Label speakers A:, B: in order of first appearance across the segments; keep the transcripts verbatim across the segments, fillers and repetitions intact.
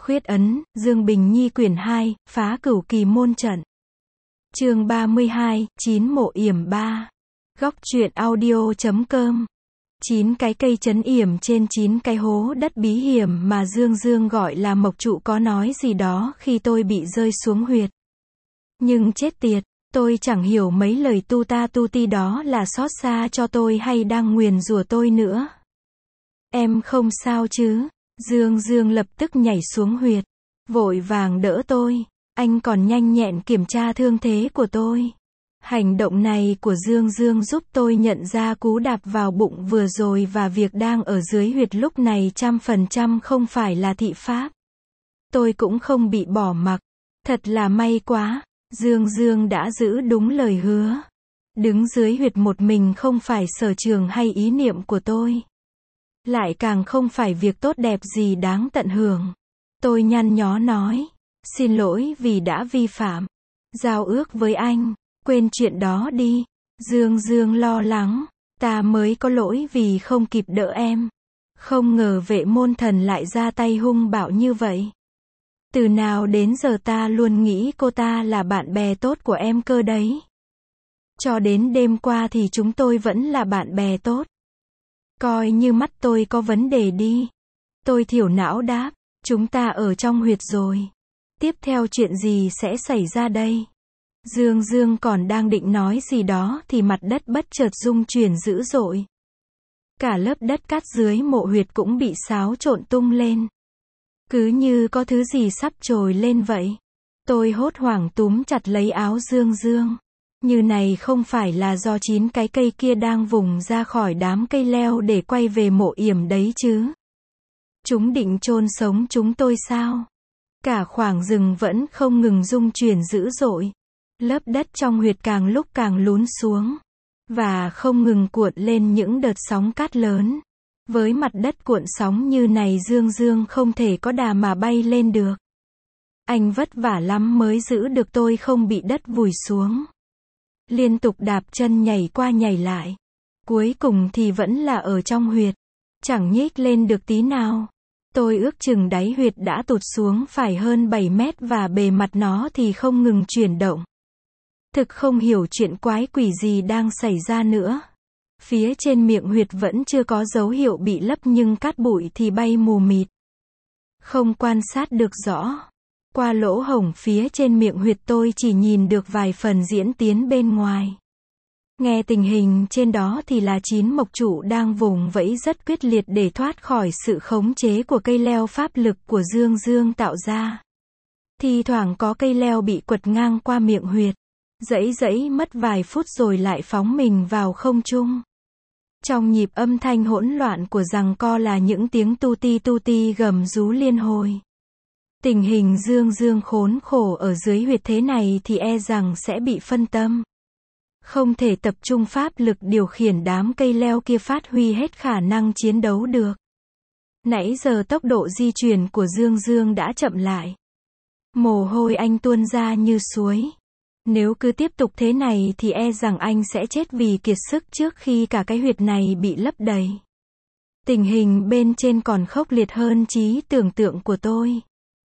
A: Khuyết ấn, Dương Bình Nhi quyển hai, phá cửu kỳ môn trận. Chương ba mươi hai, chín mộ yểm ba. Góc truyện audio chấm com. Chín cái cây trấn yểm trên chín cái hố đất bí hiểm mà Dương Dương gọi là mộc trụ có nói gì đó khi tôi bị rơi xuống huyệt. Nhưng chết tiệt, tôi chẳng hiểu mấy lời tu ta tu ti đó là xót xa cho tôi hay đang nguyền rủa tôi nữa. Em không sao chứ? Dương Dương lập tức nhảy xuống huyệt, vội vàng đỡ tôi. Anh còn nhanh nhẹn kiểm tra thương thế của tôi. Hành động này của Dương Dương giúp tôi nhận ra cú đạp vào bụng vừa rồi và việc đang ở dưới huyệt lúc này trăm phần trăm không phải là thị pháp. Tôi cũng không bị bỏ mặc. Thật là may quá, Dương Dương đã giữ đúng lời hứa. Đứng dưới huyệt một mình không phải sở trường hay ý niệm của tôi. Lại càng không phải việc tốt đẹp gì đáng tận hưởng. Tôi nhăn nhó nói, xin lỗi vì đã vi phạm giao ước với anh, quên chuyện đó đi. Dương Dương lo lắng, ta mới có lỗi vì không kịp đỡ em. Không ngờ vệ môn thần lại ra tay hung bạo như vậy. Từ nào đến giờ ta luôn nghĩ cô ta là bạn bè tốt của em cơ đấy. Cho đến đêm qua thì chúng tôi vẫn là bạn bè tốt. Coi như mắt tôi có vấn đề đi. Tôi thiểu não đáp, chúng ta ở trong huyệt rồi. Tiếp theo chuyện gì sẽ xảy ra đây? Dương Dương còn đang định nói gì đó thì mặt đất bất chợt rung chuyển dữ dội. Cả lớp đất cát dưới mộ huyệt cũng bị xáo trộn tung lên. Cứ như có thứ gì sắp trồi lên vậy. Tôi hốt hoảng túm chặt lấy áo Dương Dương. Như này không phải là do chín cái cây kia đang vùng ra khỏi đám cây leo để quay về mộ yểm đấy chứ? Chúng định chôn sống chúng tôi sao? Cả khoảng rừng vẫn không ngừng rung chuyển dữ dội. Lớp đất trong huyệt càng lúc càng lún xuống. Và không ngừng cuộn lên những đợt sóng cát lớn. Với mặt đất cuộn sóng như này Dương Dương không thể có đà mà bay lên được. Anh vất vả lắm mới giữ được tôi không bị đất vùi xuống. Liên tục đạp chân nhảy qua nhảy lại. Cuối cùng thì vẫn là ở trong huyệt. Chẳng nhích lên được tí nào. Tôi ước chừng đáy huyệt đã tụt xuống phải hơn bảy mét và bề mặt nó thì không ngừng chuyển động. Thực không hiểu chuyện quái quỷ gì đang xảy ra nữa. Phía trên miệng huyệt vẫn chưa có dấu hiệu bị lấp nhưng cát bụi thì bay mù mịt. Không quan sát được rõ. Qua lỗ hổng phía trên miệng huyệt tôi chỉ nhìn được vài phần diễn tiến bên ngoài. Nghe tình hình trên đó thì là chín mộc trụ đang vùng vẫy rất quyết liệt để thoát khỏi sự khống chế của cây leo pháp lực của Dương Dương tạo ra. Thì thoảng có cây leo bị quật ngang qua miệng huyệt. Giãy giãy mất vài phút rồi lại phóng mình vào không trung. Trong nhịp âm thanh hỗn loạn của giằng co là những tiếng tu ti tu ti gầm rú liên hồi. Tình hình Dương Dương khốn khổ ở dưới huyệt thế này thì e rằng sẽ bị phân tâm. Không thể tập trung pháp lực điều khiển đám cây leo kia phát huy hết khả năng chiến đấu được. Nãy giờ tốc độ di chuyển của Dương Dương đã chậm lại. Mồ hôi anh tuôn ra như suối. Nếu cứ tiếp tục thế này thì e rằng anh sẽ chết vì kiệt sức trước khi cả cái huyệt này bị lấp đầy. Tình hình bên trên còn khốc liệt hơn trí tưởng tượng của tôi.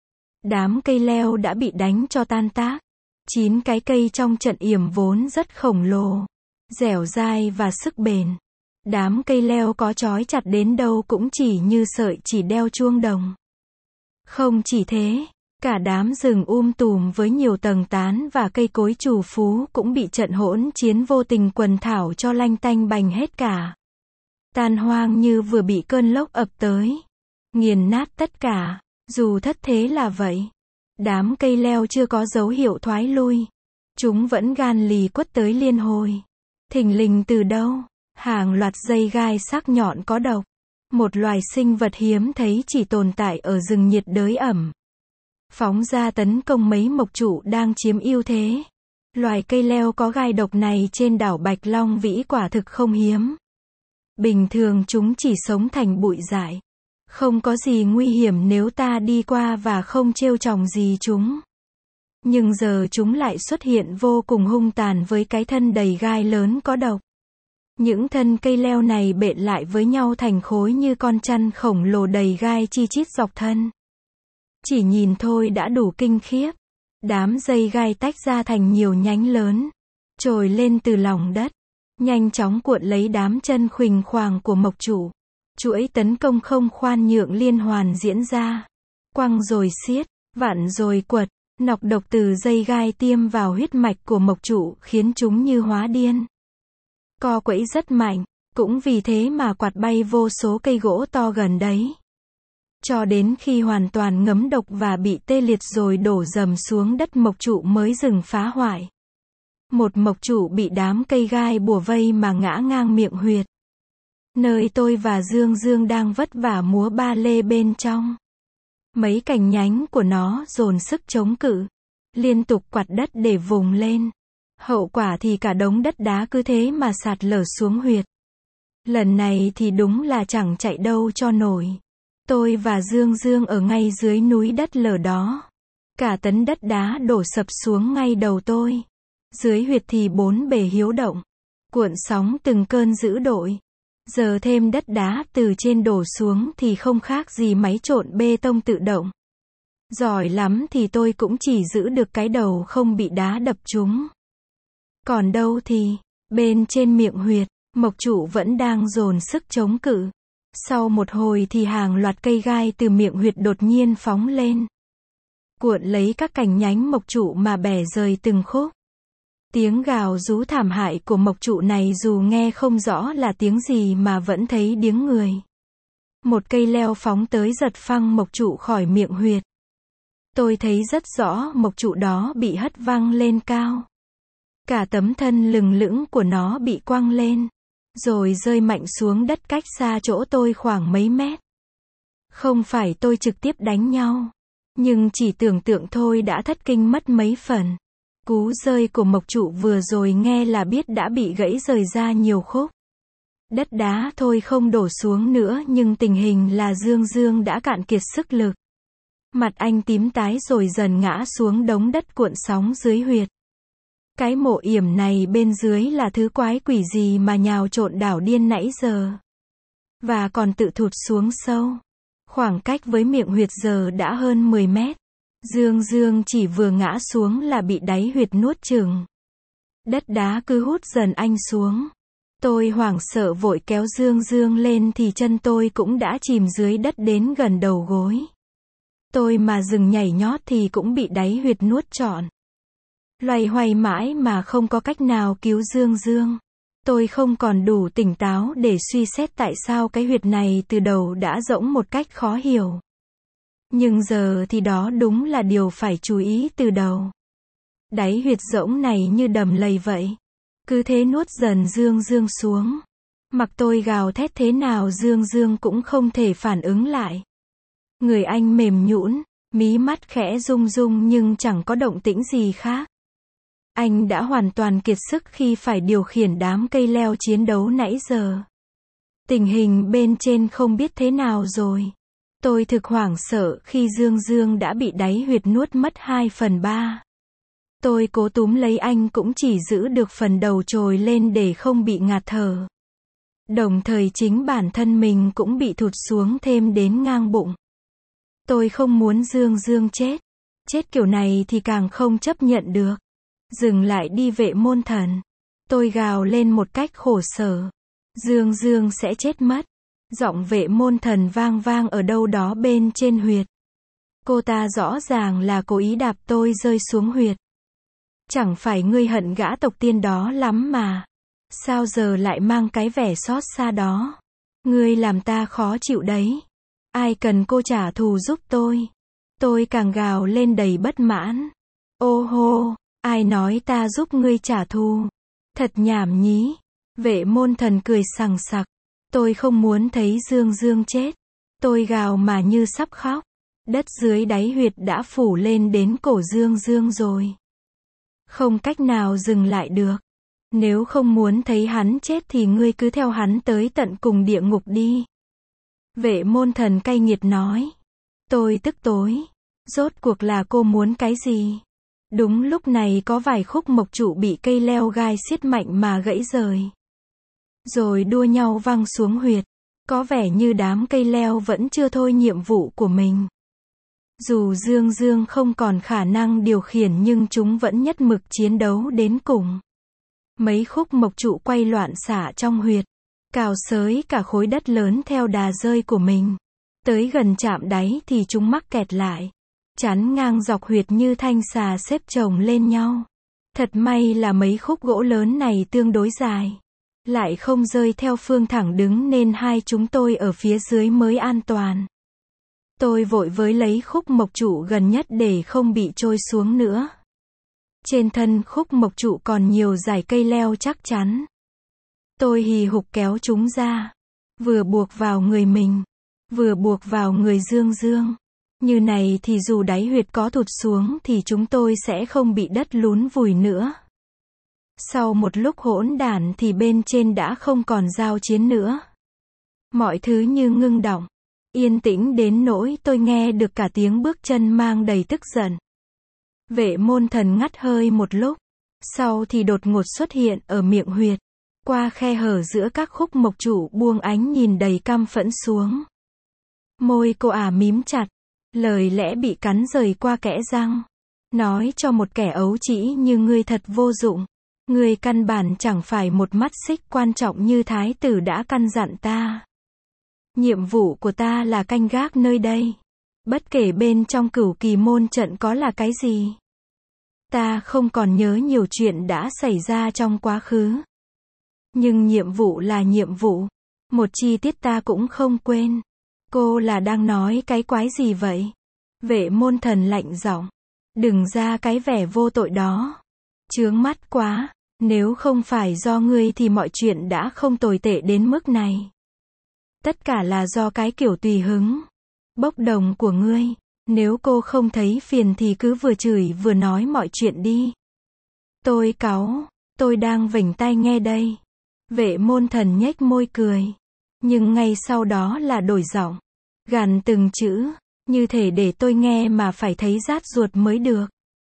A: Đám cây leo đã bị đánh cho tan tác. Chín cái cây trong trận yểm vốn rất khổng lồ, dẻo dai và sức bền. Đám cây leo có trói chặt đến đâu cũng chỉ như sợi chỉ đeo chuông đồng. Không chỉ thế, cả đám rừng um tùm với nhiều tầng tán và cây cối trù phú cũng bị trận hỗn chiến vô tình quần thảo cho lanh tanh bành hết cả. Tan hoang như vừa bị cơn lốc ập tới. Nghiền nát tất cả, dù thất thế là vậy. Đám cây leo chưa có dấu hiệu thoái lui. Chúng vẫn gan lì quất tới liên hồi. Thình lình từ đâu? Hàng loạt dây gai sắc nhọn có độc. Một loài sinh vật hiếm thấy chỉ tồn tại ở rừng nhiệt đới ẩm. Phóng ra tấn công mấy mộc trụ đang chiếm ưu thế. Loài cây leo có gai độc này trên đảo Bạch Long Vĩ quả thực không hiếm. Bình thường chúng chỉ sống thành bụi rải. Không có gì nguy hiểm nếu ta đi qua và không trêu chọc gì chúng. Nhưng giờ chúng lại xuất hiện vô cùng hung tàn với cái thân đầy gai lớn có độc. Những thân cây leo này bện lại với nhau thành khối như con chăn khổng lồ đầy gai chi chít dọc thân. Chỉ nhìn thôi đã đủ kinh khiếp. Đám dây gai tách ra thành nhiều nhánh lớn, trồi lên từ lòng đất, nhanh chóng cuộn lấy đám chân khuỳnh khoàng của mộc trụ. Chuỗi tấn công không khoan nhượng liên hoàn diễn ra. Quăng rồi xiết, vặn rồi quật, nọc độc từ dây gai tiêm vào huyết mạch của mộc trụ khiến chúng như hóa điên. Co quẫy rất mạnh, cũng vì thế mà quạt bay vô số cây gỗ to gần đấy. Cho đến khi hoàn toàn ngấm độc và bị tê liệt rồi đổ dầm xuống đất mộc trụ mới dừng phá hoại. Một mộc trụ bị đám cây gai bủa vây mà ngã ngang miệng huyệt. Nơi tôi và Dương Dương đang vất vả múa ba lê bên trong. Mấy cành nhánh của nó dồn sức chống cự, liên tục quạt đất để vùng lên. Hậu quả thì cả đống đất đá cứ thế mà sạt lở xuống huyệt. Lần này thì đúng là chẳng chạy đâu cho nổi. Tôi và Dương Dương ở ngay dưới núi đất lở đó. Cả tấn đất đá đổ sập xuống ngay đầu tôi. Dưới huyệt thì bốn bể hiếu động, cuộn sóng từng cơn dữ dội. Giờ thêm đất đá từ trên đổ xuống thì không khác gì máy trộn bê tông tự động. Giỏi lắm thì tôi cũng chỉ giữ được cái đầu không bị đá đập trúng. Còn đâu thì, bên trên miệng huyệt, mộc trụ vẫn đang dồn sức chống cự. Sau một hồi thì hàng loạt cây gai từ miệng huyệt đột nhiên phóng lên, cuộn lấy các cành nhánh mộc trụ mà bẻ rời từng khúc. Tiếng gào rú thảm hại của mộc trụ này dù nghe không rõ là tiếng gì mà vẫn thấy điếng người. Một cây leo phóng tới giật phăng mộc trụ khỏi miệng huyệt. Tôi thấy rất rõ mộc trụ đó bị hất văng lên cao. Cả tấm thân lừng lững của nó bị quăng lên, rồi rơi mạnh xuống đất cách xa chỗ tôi khoảng mấy mét. Không phải tôi trực tiếp đánh nhau, nhưng chỉ tưởng tượng thôi đã thất kinh mất mấy phần. Cú rơi của mộc trụ vừa rồi nghe là biết đã bị gãy rời ra nhiều khúc. Đất đá thôi không đổ xuống nữa nhưng tình hình là Dương Dương đã cạn kiệt sức lực. Mặt anh tím tái rồi dần ngã xuống đống đất cuộn sóng dưới huyệt. Cái mộ yểm này bên dưới là thứ quái quỷ gì mà nhào trộn đảo điên nãy giờ. Và còn tự thụt xuống sâu. Khoảng cách với miệng huyệt giờ đã hơn mười mét. Dương Dương chỉ vừa ngã xuống là bị đáy huyệt nuốt chửng. Đất đá cứ hút dần anh xuống. Tôi hoảng sợ vội kéo Dương Dương lên thì chân tôi cũng đã chìm dưới đất đến gần đầu gối. Tôi mà dừng nhảy nhót thì cũng bị đáy huyệt nuốt trọn. Loay hoay mãi mà không có cách nào cứu Dương Dương. Tôi không còn đủ tỉnh táo để suy xét tại sao cái huyệt này từ đầu đã rỗng một cách khó hiểu. Nhưng giờ thì đó đúng là điều phải chú ý từ đầu. Đáy huyệt rỗng này như đầm lầy vậy. Cứ thế nuốt dần Dương Dương xuống. Mặc tôi gào thét thế nào Dương Dương cũng không thể phản ứng lại. Người anh mềm nhũn, mí mắt khẽ rung rung nhưng chẳng có động tĩnh gì khác. Anh đã hoàn toàn kiệt sức khi phải điều khiển đám cây leo chiến đấu nãy giờ. Tình hình bên trên không biết thế nào rồi. Tôi thực hoảng sợ khi Dương Dương đã bị đáy huyệt nuốt mất hai phần ba. Tôi cố túm lấy anh cũng chỉ giữ được phần đầu trồi lên để không bị ngạt thở. Đồng thời chính bản thân mình cũng bị thụt xuống thêm đến ngang bụng. Tôi không muốn Dương Dương chết. Chết kiểu này thì càng không chấp nhận được. Dừng lại đi Vệ Môn Thần. Tôi gào lên một cách khổ sở. Dương Dương sẽ chết mất. Giọng Vệ Môn Thần vang vang ở đâu đó bên trên huyệt. Cô ta rõ ràng là cố ý đạp tôi rơi xuống huyệt. Chẳng phải ngươi hận gã tộc tiên đó lắm mà. Sao giờ lại mang cái vẻ xót xa đó? Ngươi làm ta khó chịu đấy. Ai cần cô trả thù giúp tôi? Tôi càng gào lên đầy bất mãn. Ô hô, ai nói ta giúp ngươi trả thù? Thật nhảm nhí. Vệ Môn Thần cười sằng sặc. Tôi không muốn thấy Dương Dương chết. Tôi gào mà như sắp khóc. Đất dưới đáy huyệt đã phủ lên đến cổ Dương Dương rồi. Không cách nào dừng lại được. Nếu không muốn thấy hắn chết thì ngươi cứ theo hắn tới tận cùng địa ngục đi. Vệ Môn Thần cay nghiệt nói. Tôi tức tối. Rốt cuộc là cô muốn cái gì? Đúng lúc này có vài khúc mộc trụ bị cây leo gai siết mạnh mà gãy rời. Rồi đua nhau văng xuống huyệt. Có vẻ như đám cây leo vẫn chưa thôi nhiệm vụ của mình. Dù Dương Dương không còn khả năng điều khiển nhưng chúng vẫn nhất mực chiến đấu đến cùng. Mấy khúc mộc trụ quay loạn xả trong huyệt, cào xới cả khối đất lớn theo đà rơi của mình. Tới gần chạm đáy thì chúng mắc kẹt lại, chắn ngang dọc huyệt như thanh xà xếp chồng lên nhau. Thật may là mấy khúc gỗ lớn này tương đối dài, lại không rơi theo phương thẳng đứng nên hai chúng tôi ở phía dưới mới an toàn. Tôi vội với lấy khúc mộc trụ gần nhất để không bị trôi xuống nữa. Trên thân khúc mộc trụ còn nhiều dải cây leo chắc chắn. Tôi hì hục kéo chúng ra, vừa buộc vào người mình, vừa buộc vào người Dương Dương. Như này thì dù đáy huyệt có thụt xuống thì chúng tôi sẽ không bị đất lún vùi nữa. Sau một lúc hỗn đản thì bên trên đã không còn giao chiến nữa. Mọi thứ như ngưng đọng, yên tĩnh đến nỗi tôi nghe được cả tiếng bước chân mang đầy tức giận. Vệ môn thần ngắt hơi một lúc, sau thì đột ngột xuất hiện ở miệng huyệt, qua khe hở giữa các khúc mộc trụ buông ánh nhìn đầy căm phẫn xuống. Môi cô ả mím chặt, lời lẽ bị cắn rời qua kẽ răng. Nói cho một kẻ ấu trĩ như ngươi thật vô dụng. Ngươi căn bản chẳng phải một mắt xích quan trọng như thái tử đã căn dặn ta. Nhiệm vụ của ta là canh gác nơi đây. Bất kể bên trong Cửu Kỳ môn trận có là cái gì. Ta không còn nhớ nhiều chuyện đã xảy ra trong quá khứ. Nhưng nhiệm vụ là nhiệm vụ. Một chi tiết ta cũng không quên. Cô là đang nói cái quái gì vậy? Vệ môn thần lạnh giọng. Đừng ra cái vẻ vô tội đó. Chướng mắt quá. Nếu không phải do ngươi thì mọi chuyện đã không tồi tệ đến mức này. Tất cả là do cái kiểu tùy hứng, bốc đồng của ngươi. Nếu cô không thấy phiền thì cứ vừa chửi vừa nói mọi chuyện đi. Tôi cáu, tôi đang vểnh tai nghe đây. Vệ môn thần nhếch môi cười. Nhưng ngay sau đó là đổi giọng, gằn từng chữ, như thể để tôi nghe mà phải thấy rát ruột mới được.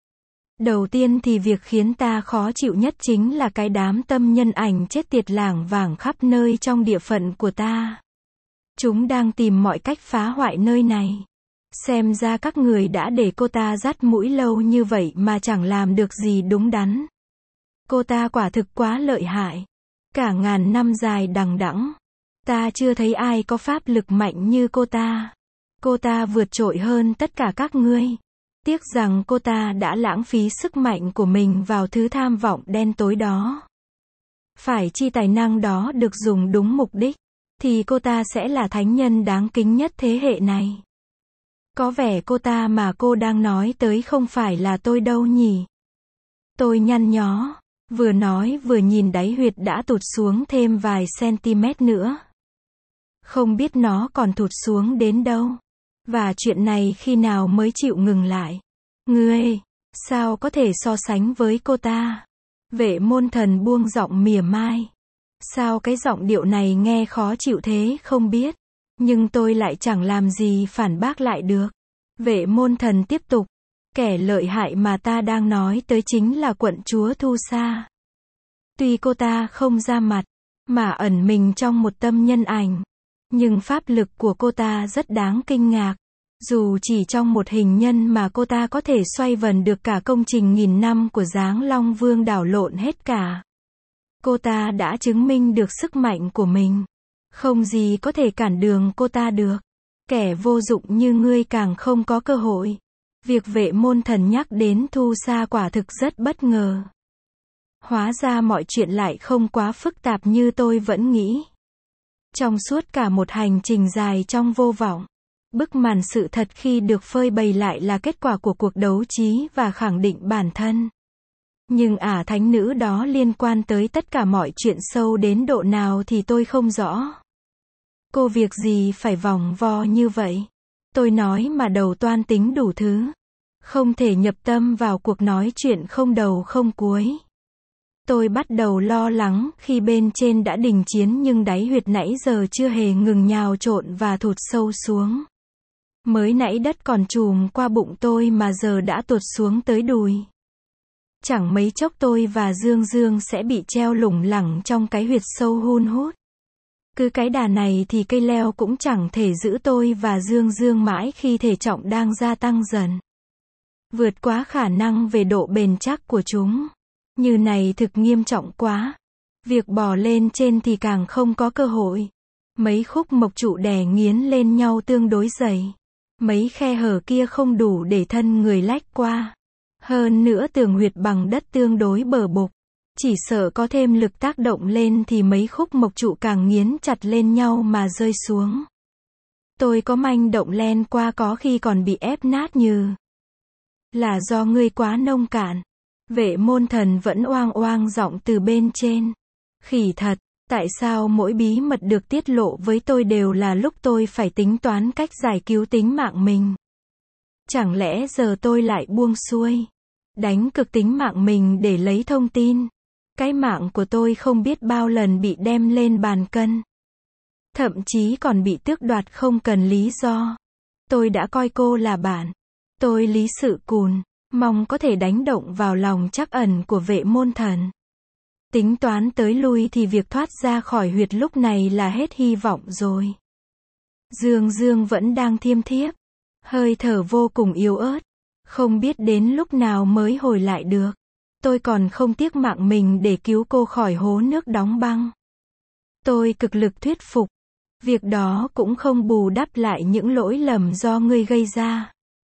A: Đầu tiên thì việc khiến ta khó chịu nhất chính là cái đám tâm nhân ảnh chết tiệt lảng vảng khắp nơi trong địa phận của ta. Chúng đang tìm mọi cách phá hoại nơi này. Xem ra các người đã để cô ta dắt mũi lâu như vậy mà chẳng làm được gì đúng đắn. Cô ta quả thực quá lợi hại. Cả ngàn năm dài đằng đẵng, ta chưa thấy ai có pháp lực mạnh như cô ta. Cô ta vượt trội hơn tất cả các ngươi. Tiếc rằng cô ta đã lãng phí sức mạnh của mình vào thứ tham vọng đen tối đó. Phải chi tài năng đó được dùng đúng mục đích, thì cô ta sẽ là thánh nhân đáng kính nhất thế hệ này. Có vẻ cô ta mà cô đang nói tới không phải là tôi đâu nhỉ? Tôi nhăn nhó, vừa nói vừa nhìn đáy huyệt đã tụt xuống thêm vài cm nữa. Không biết nó còn tụt xuống đến đâu. Và chuyện này khi nào mới chịu ngừng lại? Ngươi, sao có thể so sánh với cô ta? Vệ môn thần buông giọng mỉa mai. Sao cái giọng điệu này nghe khó chịu thế không biết. Nhưng tôi lại chẳng làm gì phản bác lại được. Vệ môn thần tiếp tục. Kẻ lợi hại mà ta đang nói tới chính là quận chúa Thu Sa. Tuy cô ta không ra mặt, mà ẩn mình trong một tâm nhân ảnh. Nhưng pháp lực của cô ta rất đáng kinh ngạc. Dù chỉ trong một hình nhân mà cô ta có thể xoay vần được cả công trình nghìn năm của Giáng Long Vương đảo lộn hết cả. Cô ta đã chứng minh được sức mạnh của mình. Không gì có thể cản đường cô ta được. Kẻ vô dụng như ngươi càng không có cơ hội. Việc vệ môn thần nhắc đến Thu Sa quả thực rất bất ngờ. Hóa ra mọi chuyện lại không quá phức tạp như tôi vẫn nghĩ. Trong suốt cả một hành trình dài trong vô vọng, bức màn sự thật khi được phơi bày lại là kết quả của cuộc đấu trí và khẳng định bản thân. Nhưng ả thánh nữ đó liên quan tới tất cả mọi chuyện sâu đến độ nào thì tôi không rõ. Cô việc gì phải vòng vo như vậy? Tôi nói mà đầu toan tính đủ thứ. Không thể nhập tâm vào cuộc nói chuyện không đầu không cuối. Tôi bắt đầu lo lắng khi bên trên đã đình chiến nhưng đáy huyệt nãy giờ chưa hề ngừng nhào trộn và thụt sâu xuống. Mới nãy đất còn trùm qua bụng tôi mà giờ đã tụt xuống tới đùi. Chẳng mấy chốc tôi và Dương Dương sẽ bị treo lủng lẳng trong cái huyệt sâu hun hút. Cứ cái đà này thì cây leo cũng chẳng thể giữ tôi và Dương Dương mãi khi thể trọng đang gia tăng dần. Vượt quá khả năng về độ bền chắc của chúng. Như này thực nghiêm trọng quá. Việc bò lên trên thì càng không có cơ hội. Mấy khúc mộc trụ đè nghiến lên nhau tương đối dày. Mấy khe hở kia không đủ để thân người lách qua. Hơn nữa tường huyệt bằng đất tương đối bờ bục. Chỉ sợ có thêm lực tác động lên thì mấy khúc mộc trụ càng nghiến chặt lên nhau mà rơi xuống. Tôi có manh động len qua có khi còn bị ép nát như. Là do ngươi quá nông cạn. Vệ môn thần vẫn oang oang giọng từ bên trên. Khỉ thật, tại sao mỗi bí mật được tiết lộ với tôi đều là lúc tôi phải tính toán cách giải cứu tính mạng mình? Chẳng lẽ giờ tôi lại buông xuôi, đánh cực tính mạng mình để lấy thông tin? Cái mạng của tôi không biết bao lần bị đem lên bàn cân. Thậm chí còn bị tước đoạt không cần lý do. Tôi đã coi cô là bạn. Tôi Lý Sự Cùn, mong có thể đánh động vào lòng trắc ẩn của vệ môn thần. Tính toán tới lui thì việc thoát ra khỏi huyệt lúc này là hết hy vọng rồi. Dương Dương vẫn đang thiêm thiếp. Hơi thở vô cùng yếu ớt. Không biết đến lúc nào mới hồi lại được. Tôi còn không tiếc mạng mình để cứu cô khỏi hố nước đóng băng. Tôi cực lực thuyết phục. Việc đó cũng không bù đắp lại những lỗi lầm do ngươi gây ra.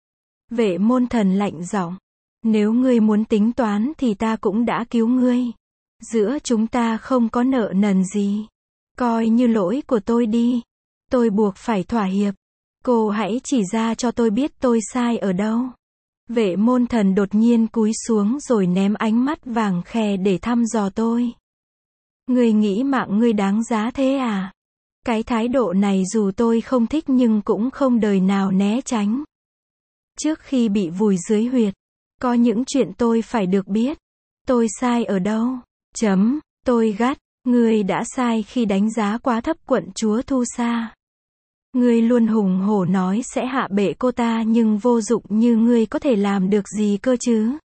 A: Vệ môn thần lạnh giọng. Nếu ngươi muốn tính toán thì ta cũng đã cứu ngươi. Giữa chúng ta không có nợ nần gì. Coi như lỗi của tôi đi. Tôi buộc phải thỏa hiệp. Cô hãy chỉ ra cho tôi biết tôi sai ở đâu. Vệ môn thần đột nhiên cúi xuống rồi ném ánh mắt vàng khè để thăm dò tôi. Ngươi nghĩ mạng ngươi đáng giá thế à? Cái thái độ này dù tôi không thích nhưng cũng không đời nào né tránh. Trước khi bị vùi dưới huyệt, có những chuyện tôi phải được biết. Tôi sai ở đâu? Chấm, tôi gắt, ngươi đã sai khi đánh giá quá thấp quận chúa Thu Sa. Ngươi luôn hùng hổ nói sẽ hạ bệ cô ta nhưng vô dụng như ngươi có thể làm được gì cơ chứ?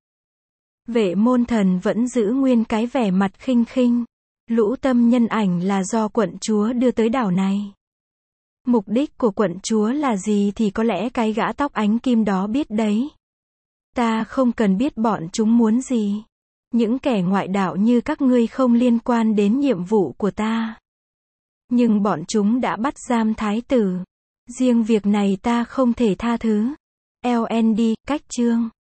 A: Vệ môn thần vẫn giữ nguyên cái vẻ mặt khinh khinh. Lũ tâm nhân ảnh là do quận chúa đưa tới đảo này. Mục đích của quận chúa là gì thì có lẽ cái gã tóc ánh kim đó biết đấy. Ta không cần biết bọn chúng muốn gì. Những kẻ ngoại đạo như các ngươi không liên quan đến nhiệm vụ của ta. Nhưng bọn chúng đã bắt giam thái tử. Riêng việc này ta không thể tha thứ. lờ en đê, cách chương.